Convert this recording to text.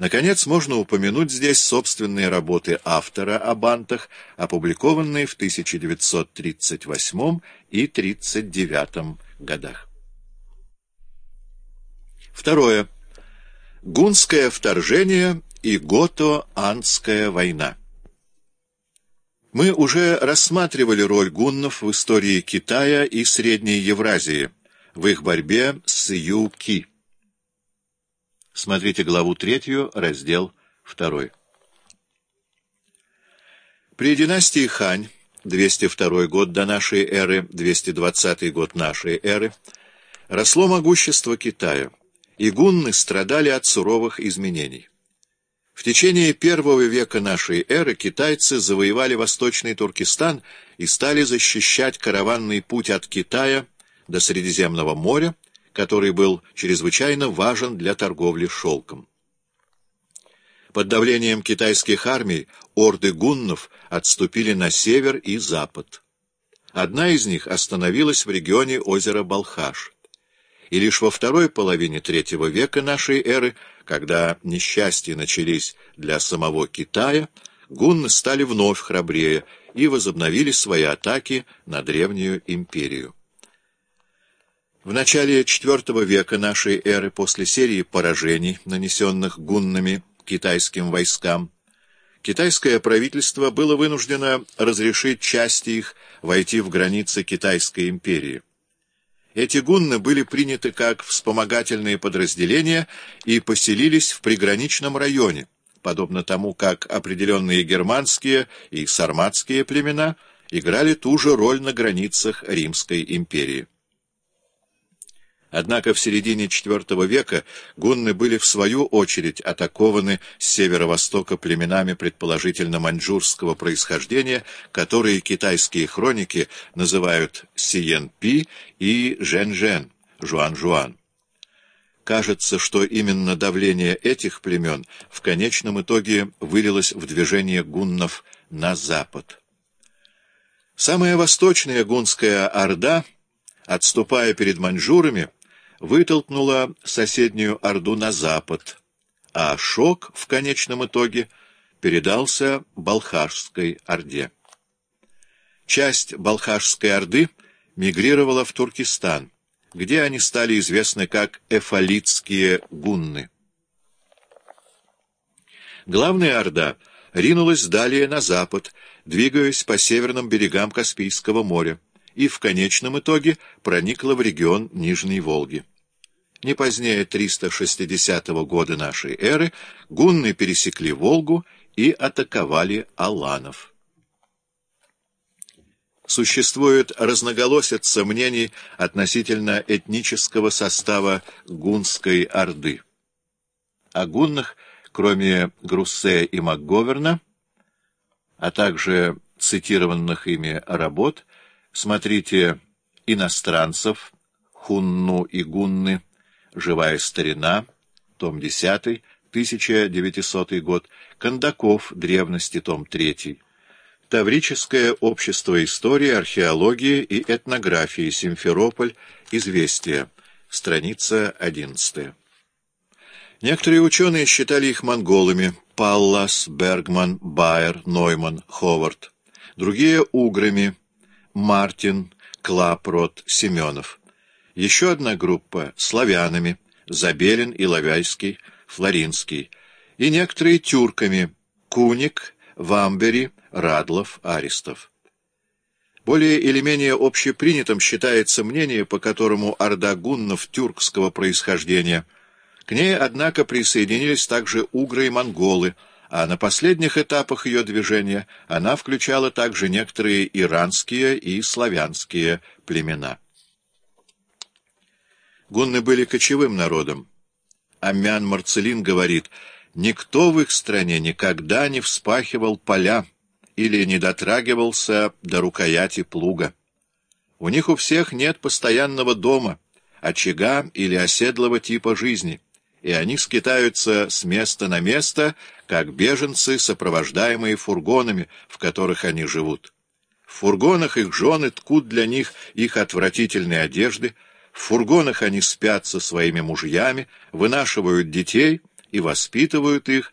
Наконец, можно упомянуть здесь собственные работы автора об антах, опубликованные в 1938 и 1939 годах. Второе. Гунское вторжение и Гото-антская война. Мы уже рассматривали роль гуннов в истории Китая и Средней Евразии в их борьбе с Ю-Ки. Смотрите главу 3, раздел 2. При династии Хань, 202 год до нашей эры, 220 год нашей эры, росло могущество Китая, и гунны страдали от суровых изменений. В течение первого века нашей эры китайцы завоевали Восточный Туркестан и стали защищать караванный путь от Китая до Средиземного моря, который был чрезвычайно важен для торговли шелком. Под давлением китайских армий орды гуннов отступили на север и запад. Одна из них остановилась в регионе озера Балхаш. И лишь во второй половине III века нашей эры, когда несчастья начались для самого Китая, гунны стали вновь храбрее и возобновили свои атаки на древнюю империю. В начале IV века нашей эры, после серии поражений, нанесенных гуннами китайским войскам, китайское правительство было вынуждено разрешить части их войти в границы Китайской империи. Эти гунны были приняты как вспомогательные подразделения и поселились в приграничном районе, подобно тому, как определенные германские и сарматские племена играли ту же роль на границах Римской империи. Однако в середине IV века гунны были в свою очередь атакованы с северо-востока племенами предположительно маньчжурского происхождения, которые китайские хроники называют Сиен-Пи и Жен-Жен, Жуан-Жуан. Кажется, что именно давление этих племен в конечном итоге вылилось в движение гуннов на запад. Самая восточная гунская орда, отступая перед маньчжурами, вытолкнула соседнюю орду на запад, а Шок в конечном итоге передался Балхашской орде. Часть Балхашской орды мигрировала в Туркестан, где они стали известны как эфалитские гунны. Главная орда ринулась далее на запад, двигаясь по северным берегам Каспийского моря, и в конечном итоге проникла в регион Нижней Волги. Не позднее 360 года нашей эры гунны пересекли Волгу и атаковали аланов. Существует разноголосица мнений относительно этнического состава гунской орды. О гуннах, кроме Груссе и МакГоверна, а также цитированных ими работ, смотрите «Иностранцев», «Хунну и гунны», «Живая старина», том 10, 1900 год, Кондаков, «Древности», том 3, Таврическое общество истории, археологии и этнографии, Симферополь, Известия, страница 11. Некоторые ученые считали их монголами: Паллас, Бергман, Байер, Нойман, Ховард. Другие — уграми: Мартин, Клапрот, Семенов. Еще одна группа — славянами: Забелин, Иловайский, Флоринский. И некоторые — тюрками: Куник, Вамбери, Радлов, Аристов. Более или менее общепринятым считается мнение, по которому орда гуннов тюркского происхождения. К ней, однако, присоединились также угры и монголы, а на последних этапах ее движения она включала также некоторые иранские и славянские племена. Гунны были кочевым народом. Аммян Марцелин говорит: «Никто в их стране никогда не вспахивал поля или не дотрагивался до рукояти плуга. У них у всех нет постоянного дома, очага или оседлого типа жизни, и они скитаются с места на место, как беженцы, сопровождаемые фургонами, в которых они живут. В фургонах их жены ткут для них их отвратительные одежды, в фургонах они спят со своими мужьями, вынашивают детей и воспитывают их